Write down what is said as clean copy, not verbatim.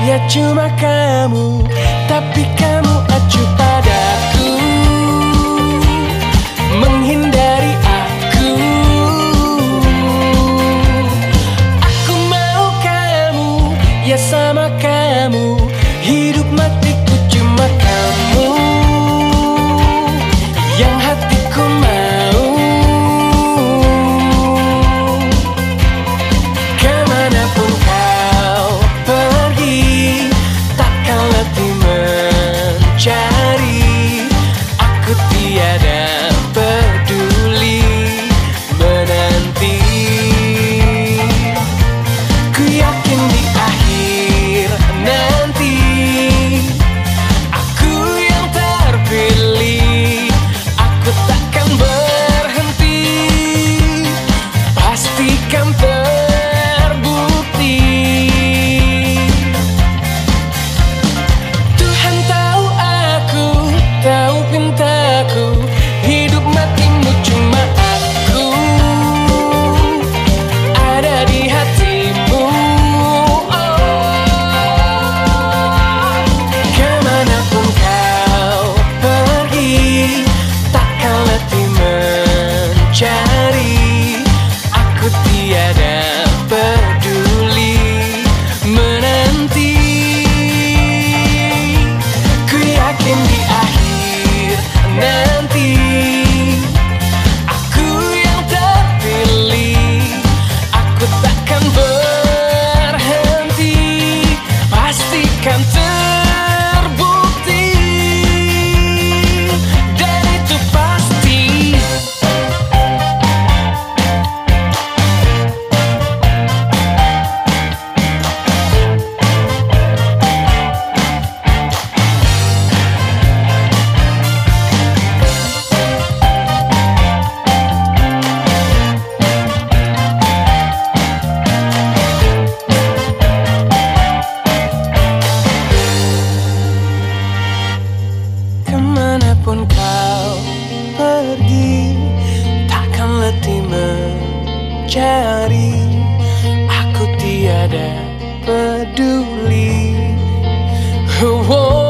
Ya cuma kamu, tapi kamu acuh padaku, menghindari aku. Aku mau kamu, ya sama kamu, hidup matiku cuma kamu, yang hatiku mau. Kemanapun kau pergi, takkan letih mencari. Aku tiada peduli menanti. Ku yakin di akhir nanti aku yang terpilih. Aku takkan berhenti, pastikan terbukti. Tuhan tahu aku, tahu pintaku, hidup matimu cuma aku, ada di hatimu. Kemanapun kau pergi, takkan letih mencari. Aku tiada peduli menanti. Ku yakin di akhir nanti aku yang terpilih. Aku takkan berhenti, pastikan terbukti. Dan itu pasti. Kemanapun kau pergi, takkan letih mencari. Aku tiada peduli. Oh, oh.